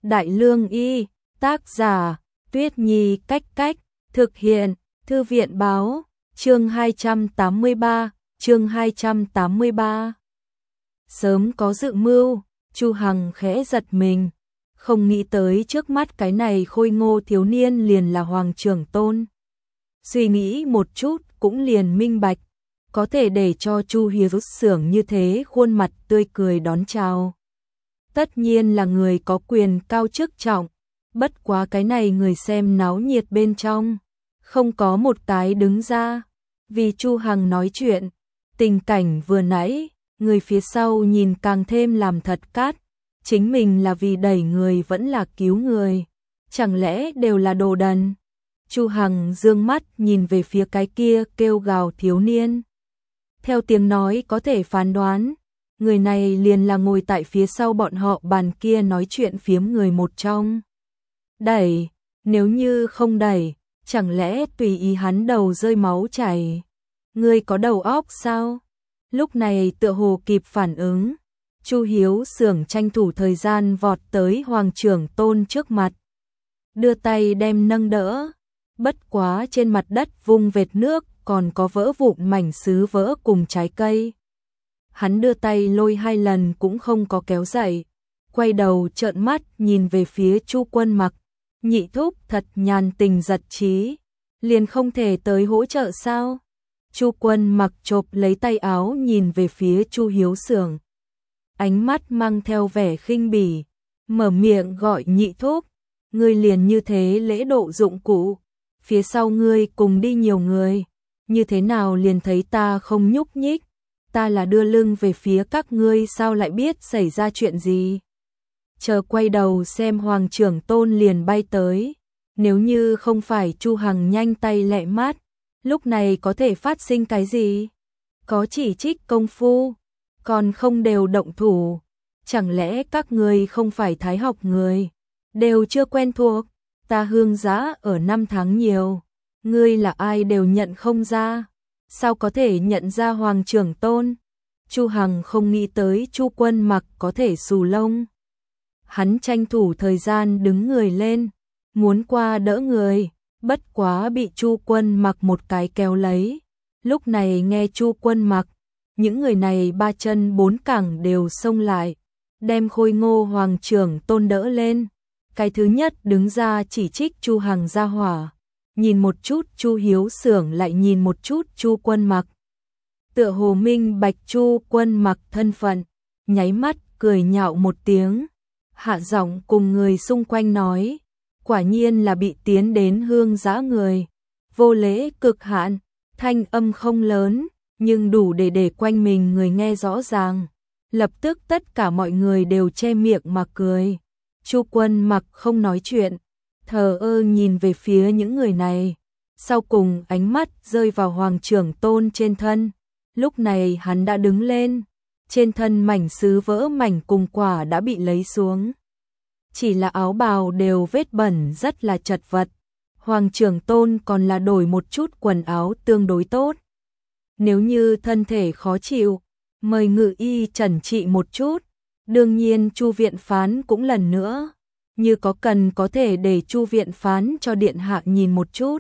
Đại Lương Y, tác giả, Tuyết Nhi Cách Cách, thực hiện, Thư viện Báo, chương 283, chương 283. Sớm có dự mưu, Chu Hằng khẽ giật mình, không nghĩ tới trước mắt cái này khôi ngô thiếu niên liền là Hoàng Trưởng Tôn. Suy nghĩ một chút cũng liền minh bạch, có thể để cho Chu Hiếu Xưởng như thế khuôn mặt tươi cười đón chào. Tất nhiên là người có quyền cao chức trọng, bất quá cái này người xem náo nhiệt bên trong, không có một cái đứng ra, vì Chu Hằng nói chuyện, tình cảnh vừa nãy, người phía sau nhìn càng thêm làm thật cát, chính mình là vì đẩy người vẫn là cứu người, chẳng lẽ đều là đồ đần. Chu Hằng dương mắt nhìn về phía cái kia kêu gào thiếu niên. Theo tiếng nói có thể phán đoán, người này liền là ngồi tại phía sau bọn họ bàn kia nói chuyện phiếm người một trong. Đẩy, nếu như không đẩy, chẳng lẽ tùy ý hắn đầu rơi máu chảy. Ngươi có đầu óc sao? Lúc này tựa hồ kịp phản ứng, Chu Hiếu Xưởng tranh thủ thời gian vọt tới Hoàng Trưởng Tôn trước mặt, đưa tay đem nâng đỡ, bất quá trên mặt đất vung vệt nước còn có vỡ vụn mảnh sứ vỡ cùng trái cây. Hắn đưa tay lôi 2 lần cũng không có kéo dậy, quay đầu trợn mắt nhìn về phía Chu Quân Mặc, nhị thúc thật nhàn tình giật trí, liền không thể tới hỗ trợ sao? Chu Quân Mặc chộp lấy tay áo nhìn về phía Chu Hiếu Xưởng, ánh mắt mang theo vẻ khinh bỉ, mở miệng gọi nhị thúc, ngươi liền như thế lễ độ dụng cụ, phía sau ngươi cùng đi nhiều người, như thế nào liền thấy ta không nhúc nhích, ta là đưa lưng về phía các ngươi sao lại biết xảy ra chuyện gì. Chờ quay đầu xem Hoàng Trưởng Tôn liền bay tới, nếu như không phải Chu Hằng nhanh tay lẹ mát, lúc này có thể phát sinh cái gì? Có chỉ trích công phu, còn không đều động thủ, chẳng lẽ các ngươi không phải thái học người, đều chưa quen thuộc, ta Hương Giã ở 5 tháng nhiều, ngươi là ai đều nhận không ra, sao có thể nhận ra Hoàng Trưởng Tôn? Chu Hằng không nghĩ tới Chu Quân Mặc có thể xù lông. Hắn tranh thủ thời gian đứng người lên, muốn qua đỡ người, bất quá bị Chu Quân Mặc một cái kéo lấy. Lúc này nghe Chu Quân Mặc, những người này 3 chân 4 cẳng đều xông lại, đem khôi ngô Hoàng Trưởng Tôn đỡ lên. Cái thứ nhất đứng ra chỉ trích Chu Hằng ra hỏa, nhìn một chút Chu Hiếu Xưởng lại nhìn một chút Chu Quân Mặc. Tựa hồ minh bạch Chu Quân Mặc thân phận, nháy mắt cười nhạo một tiếng, hạ giọng cùng người xung quanh nói, quả nhiên là bị tiến đến Hương Giã người, vô lễ cực hạn, thanh âm không lớn, nhưng đủ để quanh mình người nghe rõ ràng. Lập tức tất cả mọi người đều che miệng mà cười. Chu Quân Mặc không nói chuyện, thờ ơ nhìn về phía những người này, sau cùng ánh mắt rơi vào Hoàng Trưởng Tôn trên thân. Lúc này hắn đã đứng lên, trên thân mảnh sứ vỡ mảnh cùng quả đã bị lấy xuống. Chỉ là áo bào đều vết bẩn rất là chật vật. Hoàng Trưởng Tôn còn là đổi một chút quần áo tương đối tốt. Nếu như thân thể khó chịu, mời ngự y trần trị một chút. Đương nhiên Chu viện phán cũng lần nữa, như có cần có thể để Chu viện phán cho điện hạ nhìn một chút.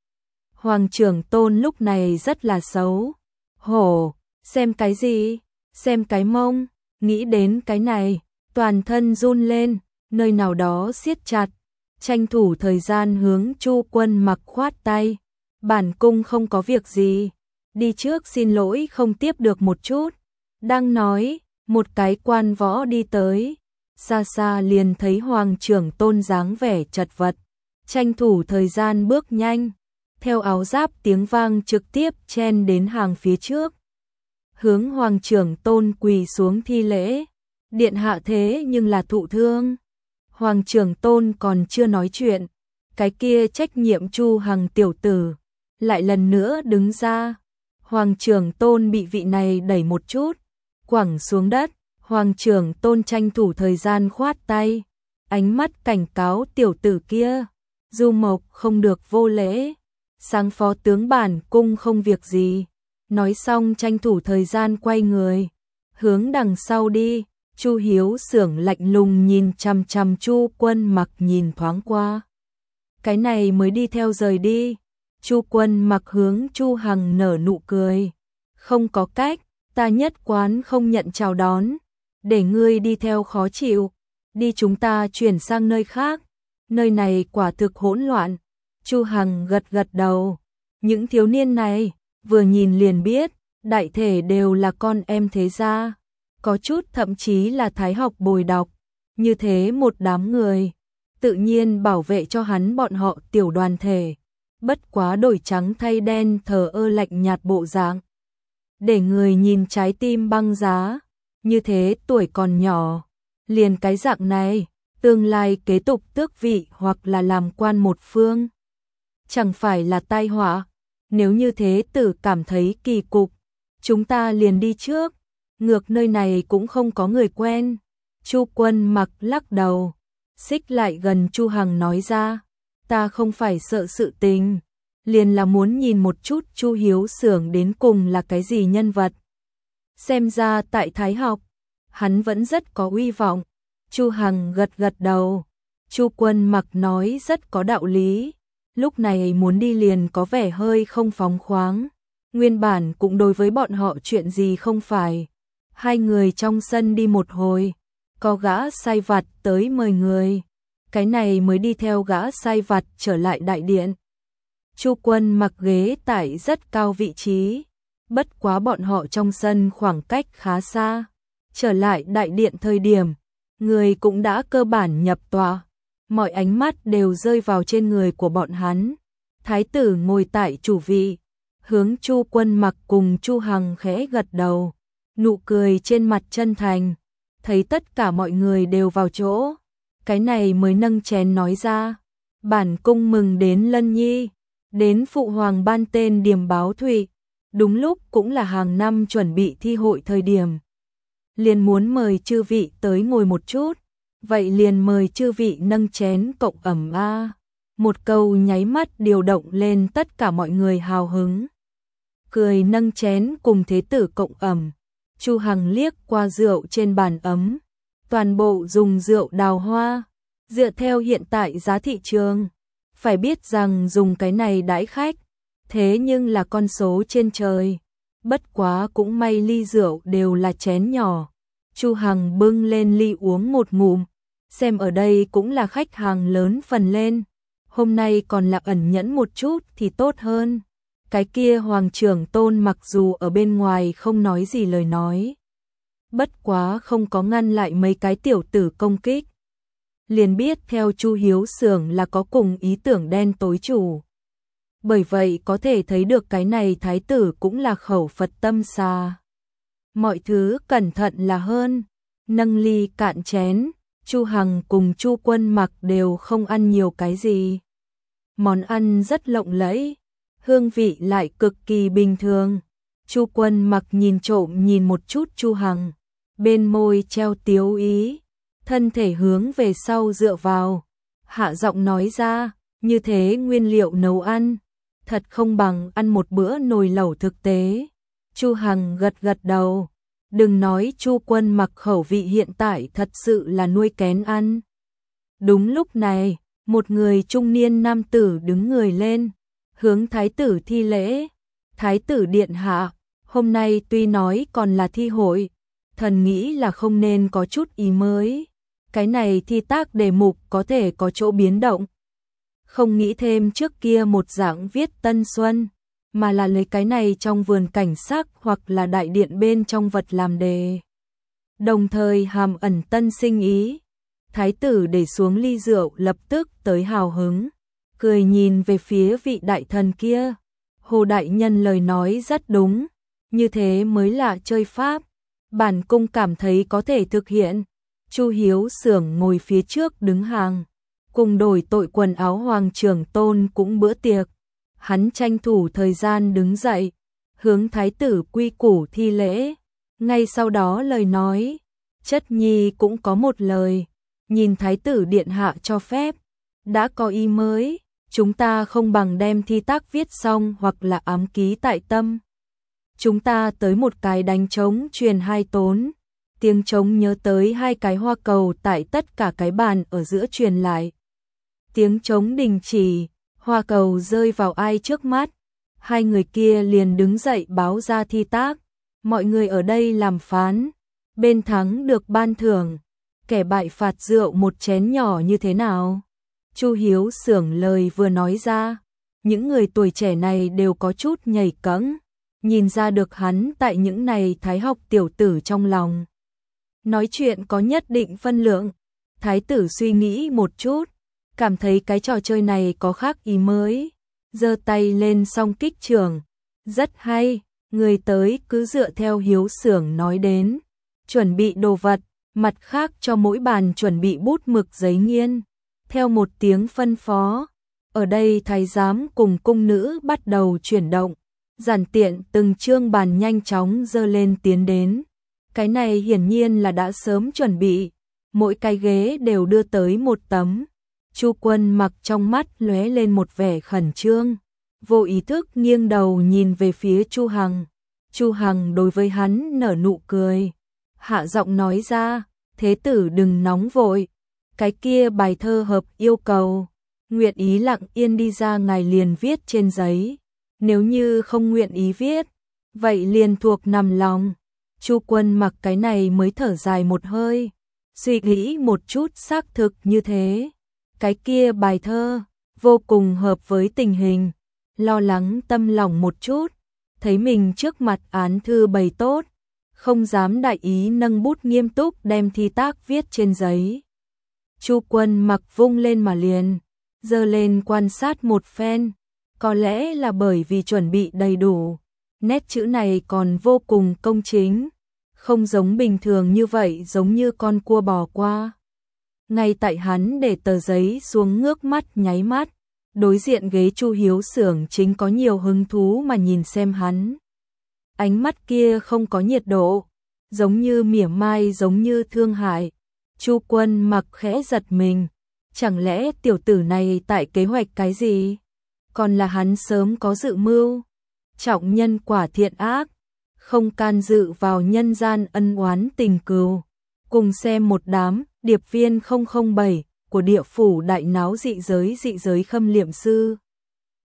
Hoàng Trưởng Tôn lúc này rất là xấu hổ, xem cái gì, xem cái mông, nghĩ đến cái này, toàn thân run lên, nơi nào đó siết chặt, tranh thủ thời gian hướng Chu Quân Mặc khoát tay, bản cung không có việc gì, đi trước xin lỗi không tiếp được một chút. Đang nói, một cái quan võ đi tới, xa xa liền thấy Hoàng Trưởng Tôn dáng vẻ chật vật, tranh thủ thời gian bước nhanh, theo áo giáp tiếng vang trực tiếp chen đến hàng phía trước. Hướng Hoàng Trưởng Tôn quỳ xuống thi lễ, điện hạ thế nhưng là thụ thương. Hoàng Trưởng Tôn còn chưa nói chuyện, cái kia trách nhiệm Chu Hằng tiểu tử lại lần nữa đứng ra. Hoàng Trưởng Tôn bị vị này đẩy một chút, quẳng xuống đất. Hoàng Trưởng Tôn tranh thủ thời gian khoát tay, ánh mắt cảnh cáo tiểu tử kia, Du Mộc không được vô lễ, sáng phó tướng bản cung không việc gì. Nói xong tranh thủ thời gian quay người, hướng đằng sau đi, Chu Hiếu Xưởng lạnh lùng nhìn chằm chằm Chu Quân Mặc nhìn thoáng qua. Cái này mới đi theo rời đi. Chu Quân Mặc hướng Chu Hằng nở nụ cười. Không có cách, ta nhất quán không nhận chào đón. Để ngươi đi theo khó chịu. Đi chúng ta chuyển sang nơi khác. Nơi này quả thực hỗn loạn. Chu Hằng gật gật đầu. Những thiếu niên này, vừa nhìn liền biết, đại thể đều là con em thế gia. Có chút thậm chí là thái học bồi đọc. Như thế một đám người, tự nhiên bảo vệ cho hắn bọn họ tiểu đoàn thể. Bất quá đổi trắng thay đen thờ ơ lạnh nhạt bộ dạng. Để người nhìn trái tim băng giá. Như thế tuổi còn nhỏ, liền cái dạng này, tương lai kế tục tước vị hoặc là làm quan một phương. Chẳng phải là tai họa. Nếu như thế tử cảm thấy kỳ cục, chúng ta liền đi trước. Ngược nơi này cũng không có người quen. Chu Quân Mặc lắc đầu, xích lại gần Chu Hằng nói ra, ta không phải sợ sự tình, liền là muốn nhìn một chút Chu Hiếu Xưởng đến cùng là cái gì nhân vật. Xem ra tại Thái học, hắn vẫn rất có uy vọng. Chu Hằng gật gật đầu. Chu Quân Mặc nói rất có đạo lý. Lúc này muốn đi liền có vẻ hơi không phóng khoáng. Nguyên bản cũng đối với bọn họ chuyện gì không phải. Hai người trong sân đi một hồi, có gã sai vặt tới mời người. Cái này mới đi theo gã sai vặt trở lại đại điện. Chu Quân Mặc ghế tại rất cao vị trí. Bất quá bọn họ trong sân khoảng cách khá xa. Trở lại đại điện thời điểm, người cũng đã cơ bản nhập tọa. Mọi ánh mắt đều rơi vào trên người của bọn hắn. Thái tử ngồi tại chủ vị, hướng Chu Quân Mặc cùng Chu Hằng khẽ gật đầu, nụ cười trên mặt chân thành. Thấy tất cả mọi người đều vào chỗ, cái này mới nâng chén nói ra, bản cung mừng đến Lân Nhi, đến phụ hoàng ban tên Điềm Báo Thụy, đúng lúc cũng là hàng năm chuẩn bị thi hội thời điểm. Liền muốn mời chư vị tới ngồi một chút. Vậy liền mời chư vị nâng chén cộng ẩm a. Một câu nháy mắt điều động lên tất cả mọi người hào hứng. Cười nâng chén cùng thế tử cộng ẩm. Chu Hằng liếc qua rượu trên bàn ấm. Toàn bộ dùng rượu đào hoa. Dựa theo hiện tại giá thị trường, phải biết rằng dùng cái này đãi khách, thế nhưng là con số trên trời. Bất quá cũng may ly rượu đều là chén nhỏ. Chu Hằng bưng lên ly uống một ngụm. Xem ở đây cũng là khách hàng lớn phần lên. Hôm nay còn là ẩn nhẫn một chút thì tốt hơn. Cái kia Hoàng trưởng Tôn mặc dù ở bên ngoài không nói gì lời nói, bất quá không có ngăn lại mấy cái tiểu tử công kích. Liền biết theo Chu Hiếu Xưởng là có cùng ý tưởng đen tối chủ. Bởi vậy có thể thấy được cái này thái tử cũng là khẩu Phật tâm xà. Mọi thứ cẩn thận là hơn. Nâng ly cạn chén, Chu Hằng cùng Chu Quân Mặc đều không ăn nhiều cái gì. Món ăn rất lộng lẫy, hương vị lại cực kỳ bình thường. Chu Quân Mặc nhìn trộm nhìn một chút Chu Hằng, bên môi treo tiếu ý, thân thể hướng về sau dựa vào, hạ giọng nói ra, như thế nguyên liệu nấu ăn, thật không bằng ăn một bữa nồi lẩu thực tế. Chu Hằng gật gật đầu. Đừng nói Chu Quân Mặc khẩu vị hiện tại thật sự là nuôi kén ăn. Đúng lúc này, một người trung niên nam tử đứng người lên, hướng thái tử thi lễ. Thái tử điện hạ, hôm nay tuy nói còn là thi hội, thần nghĩ là không nên có chút ý mới. Cái này thi tác đề mục có thể có chỗ biến động. Không nghĩ thêm trước kia một dạng viết Tân Xuân, mà là lấy cái này trong vườn cảnh sắc hoặc là đại điện bên trong vật làm đề. Đồng thời hàm ẩn tân sinh ý. Thái tử để xuống ly rượu lập tức tới hào hứng, cười nhìn về phía vị đại thần kia. Hồ đại nhân lời nói rất đúng, như thế mới là chơi pháp. Bản cung cảm thấy có thể thực hiện. Chu Hiếu Xưởng ngồi phía trước đứng hàng, cùng đổi tội quần áo Hoàng trưởng Tôn cũng bữa tiệc. Hắn tranh thủ thời gian đứng dậy, hướng thái tử quy củ thi lễ. Ngay sau đó lời nói, chất nhi cũng có một lời, nhìn thái tử điện hạ cho phép, đã có ý mới, chúng ta không bằng đem thi tác viết xong hoặc là ám ký tại tâm. Chúng ta tới một cái đánh trống truyền hai tốn, Tiếng trống nhớ tới hai cái hoa cầu tại tất cả cái bàn ở giữa truyền lại. Tiếng trống đình chỉ, hoa cầu rơi vào ai trước mắt. Hai người kia liền đứng dậy báo ra thi tác. Mọi người ở đây làm phán. Bên thắng được ban thưởng. Kẻ bại phạt rượu một chén nhỏ như thế nào? Chu Hiếu Xưởng lời vừa nói ra. Những người tuổi trẻ này đều có chút nhảy cẫng. Nhìn ra được hắn tại những này thái học tiểu tử trong lòng. Nói chuyện có nhất định phân lượng. Thái tử suy nghĩ một chút. Cảm thấy cái trò chơi này có khác ý mới. Giơ tay lên song kích trường. Rất hay, người tới cứ dựa theo Hiếu Xưởng nói đến. Chuẩn bị đồ vật, mặt khác cho mỗi bàn chuẩn bị bút mực giấy nghiên. Theo một tiếng phân phó, ở đây thái giám cùng cung nữ bắt đầu chuyển động. Giản tiện từng chương bàn nhanh chóng dơ lên tiến đến. Cái này hiển nhiên là đã sớm chuẩn bị. Mỗi cái ghế đều đưa tới một tấm. Chu Quân Mặc trong mắt lóe lên một vẻ khẩn trương, vô ý thức nghiêng đầu nhìn về phía Chu Hằng. Chu Hằng đối với hắn nở nụ cười, hạ giọng nói ra, thế tử đừng nóng vội, cái kia bài thơ hợp yêu cầu, nguyện ý lặng yên đi ra ngài liền viết trên giấy, nếu như không nguyện ý viết, vậy liền thuộc nằm lòng. Chu Quân Mặc cái này mới thở dài một hơi, suy nghĩ một chút xác thực như thế. Cái kia bài thơ, vô cùng hợp với tình hình, lo lắng tâm lòng một chút, thấy mình trước mặt án thư bày tốt, không dám đại ý nâng bút nghiêm túc đem thi tác viết trên giấy. Chu Quân Mặc vung lên mà liền, giơ lên quan sát một phen, có lẽ là bởi vì chuẩn bị đầy đủ, nét chữ này còn vô cùng công chính, không giống bình thường như vậy giống như con cua bò qua. Ngay tại hắn để tờ giấy xuống ngước mắt nháy mắt, đối diện ghế Chu Hiếu Xưởng chính có nhiều hứng thú mà nhìn xem hắn. Ánh mắt kia không có nhiệt độ, giống như mỉa mai giống như thương hại. Chu Quân Mặc khẽ giật mình, chẳng lẽ tiểu tử này tại kế hoạch cái gì? Còn là hắn sớm có dự mưu, trọng nhân quả thiện ác, không can dự vào nhân gian ân oán tình cừu. Cùng xem một đám điệp viên 007 của địa phủ đại náo dị giới khâm liệm sư.